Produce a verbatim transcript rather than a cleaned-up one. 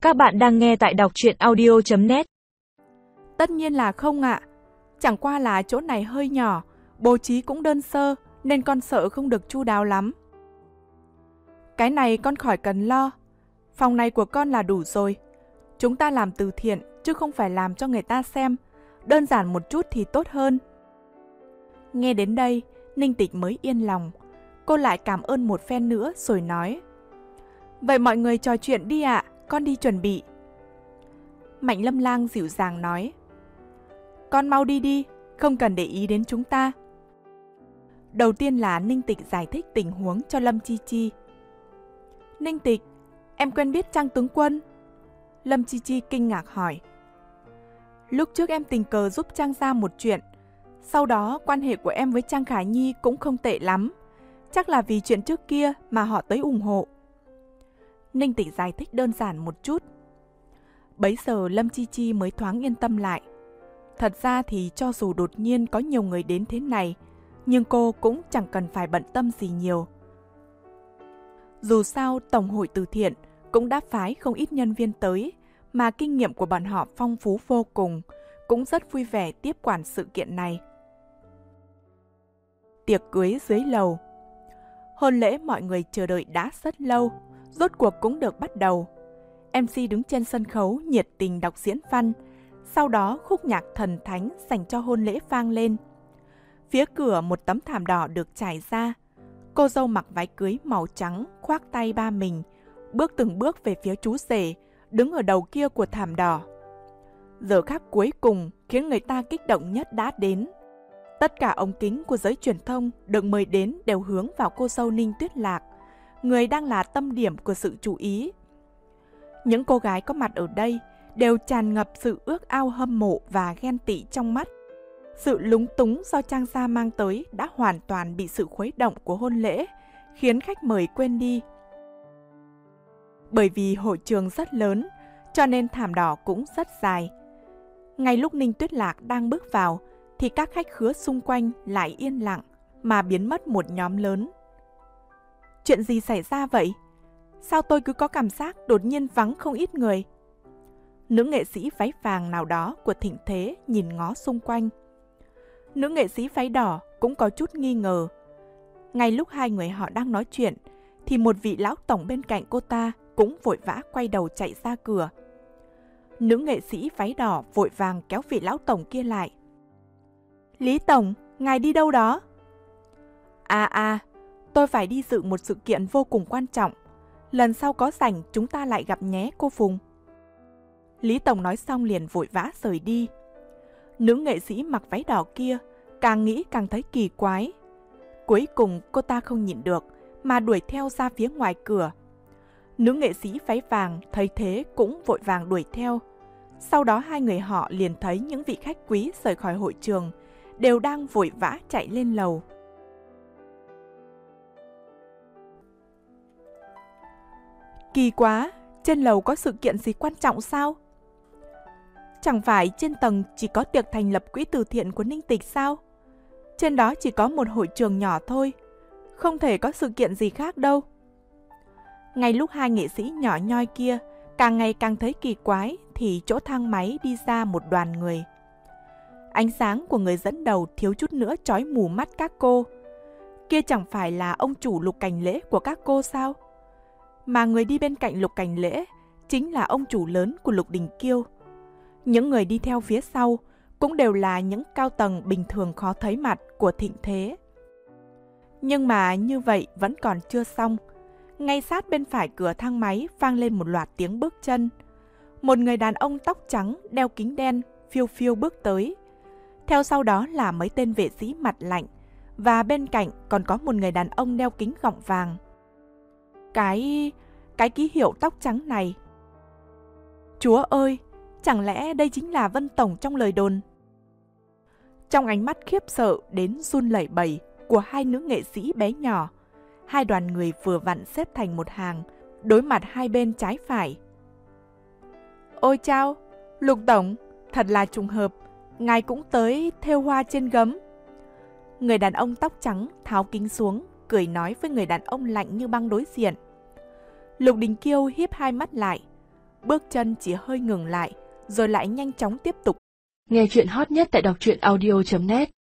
Các bạn đang nghe tại đọc truyện audio chấm net. Tất nhiên là không ạ. Chẳng qua là chỗ này hơi nhỏ, bố trí cũng đơn sơ, nên con sợ không được chu đáo lắm. Cái này con khỏi cần lo. Phòng này của con là đủ rồi. Chúng ta làm từ thiện, chứ không phải làm cho người ta xem. Đơn giản một chút thì tốt hơn. Nghe đến đây, Ninh Tịch mới yên lòng. Cô lại cảm ơn một phen nữa rồi nói: Vậy mọi người trò chuyện đi ạ, con đi chuẩn bị. Mạnh Lâm Lang dịu dàng nói: Con mau đi đi, không cần để ý đến chúng ta. Đầu tiên là Ninh Tịch giải thích tình huống cho Lâm Chi Chi. Ninh Tịch, em quen biết Trang tướng quân? Lâm Chi Chi kinh ngạc hỏi. Lúc trước em tình cờ giúp Trang ra một chuyện. Sau đó quan hệ của em với Trang Khả Nhi cũng không tệ lắm. Chắc là vì chuyện trước kia mà họ tới ủng hộ. Ninh Tịch giải thích đơn giản một chút. Bấy giờ Lâm Chi Chi mới thoáng yên tâm lại. Thật ra thì cho dù đột nhiên có nhiều người đến thế này, nhưng cô cũng chẳng cần phải bận tâm gì nhiều. Dù sao Tổng hội từ thiện cũng đã phái không ít nhân viên tới, mà kinh nghiệm của bọn họ phong phú vô cùng, cũng rất vui vẻ tiếp quản sự kiện này. Tiệc cưới dưới lầu. Hôn lễ mọi người chờ đợi đã rất lâu, rốt cuộc cũng được bắt đầu. em xê đứng trên sân khấu nhiệt tình đọc diễn văn, sau đó khúc nhạc thần thánh dành cho hôn lễ vang lên. Phía cửa một tấm thảm đỏ được trải ra. Cô dâu mặc váy cưới màu trắng, khoác tay ba mình, bước từng bước về phía chú rể, đứng ở đầu kia của thảm đỏ. Giờ khắc cuối cùng khiến người ta kích động nhất đã đến. Tất cả ống kính của giới truyền thông được mời đến đều hướng vào cô dâu Ninh Tuyết Lạc, người đang là tâm điểm của sự chú ý. Những cô gái có mặt ở đây đều tràn ngập sự ước ao hâm mộ và ghen tị trong mắt. Sự lúng túng do Trang gia mang tới đã hoàn toàn bị sự khuấy động của hôn lễ, khiến khách mời quên đi. Bởi vì hội trường rất lớn, cho nên thảm đỏ cũng rất dài. Ngay lúc Ninh Tuyết Lạc đang bước vào, thì các khách khứa xung quanh lại yên lặng, mà biến mất một nhóm lớn. Chuyện gì xảy ra vậy? Sao tôi cứ có cảm giác đột nhiên vắng không ít người? Nữ nghệ sĩ váy vàng nào đó của thịnh thế nhìn ngó xung quanh. Nữ nghệ sĩ váy đỏ cũng có chút nghi ngờ. Ngay lúc hai người họ đang nói chuyện, thì một vị lão tổng bên cạnh cô ta cũng vội vã quay đầu chạy ra cửa. Nữ nghệ sĩ váy đỏ vội vàng kéo vị lão tổng kia lại. Lý tổng, ngài đi đâu đó? À à, tôi phải đi dự một sự kiện vô cùng quan trọng. Lần sau có rảnh chúng ta lại gặp nhé cô Phùng. Lý tổng nói xong liền vội vã rời đi. Nữ nghệ sĩ mặc váy đỏ kia càng nghĩ càng thấy kỳ quái. Cuối cùng cô ta không nhịn được mà đuổi theo ra phía ngoài cửa. Nữ nghệ sĩ váy vàng thấy thế cũng vội vàng đuổi theo. Sau đó hai người họ liền thấy những vị khách quý rời khỏi hội trường đều đang vội vã chạy lên lầu. Kỳ quá, trên lầu có sự kiện gì quan trọng sao? Chẳng phải trên tầng chỉ có tiệc thành lập quỹ từ thiện của Ninh Tịch sao? Trên đó chỉ có một hội trường nhỏ thôi, không thể có sự kiện gì khác đâu. Ngay lúc hai nghệ sĩ nhỏ nhoi kia càng ngày càng thấy kỳ quái, thì chỗ thang máy đi ra một đoàn người. Ánh sáng của người dẫn đầu thiếu chút nữa chói mù mắt các cô. Kia chẳng phải là ông chủ Lục Cảnh Lễ của các cô sao? Mà người đi bên cạnh Lục Cảnh Lễ chính là ông chủ lớn của Lục Đình Kiêu. Những người đi theo phía sau cũng đều là những cao tầng bình thường khó thấy mặt của thịnh thế. Nhưng mà như vậy vẫn còn chưa xong. Ngay sát bên phải cửa thang máy vang lên một loạt tiếng bước chân. Một người đàn ông tóc trắng đeo kính đen phiêu phiêu bước tới. Theo sau đó là mấy tên vệ sĩ mặt lạnh, và bên cạnh còn có một người đàn ông đeo kính gọng vàng. Cái... cái ký hiệu tóc trắng này. Chúa ơi, chẳng lẽ đây chính là Vân Tổng trong lời đồn? Trong ánh mắt khiếp sợ đến run lẩy bẩy của hai nữ nghệ sĩ bé nhỏ, hai đoàn người vừa vặn xếp thành một hàng, đối mặt hai bên trái phải. Ôi chao, Lục Tổng, thật là trùng hợp, ngài cũng tới thêu hoa trên gấm. Người đàn ông tóc trắng tháo kính xuống, cười nói với người đàn ông lạnh như băng đối diện. Lục Đình Kiêu híp hai mắt lại. bước chân chỉ hơi ngừng lại, rồi lại nhanh chóng tiếp tục. Nghe chuyện hot nhất tại đọc truyện audio chấm net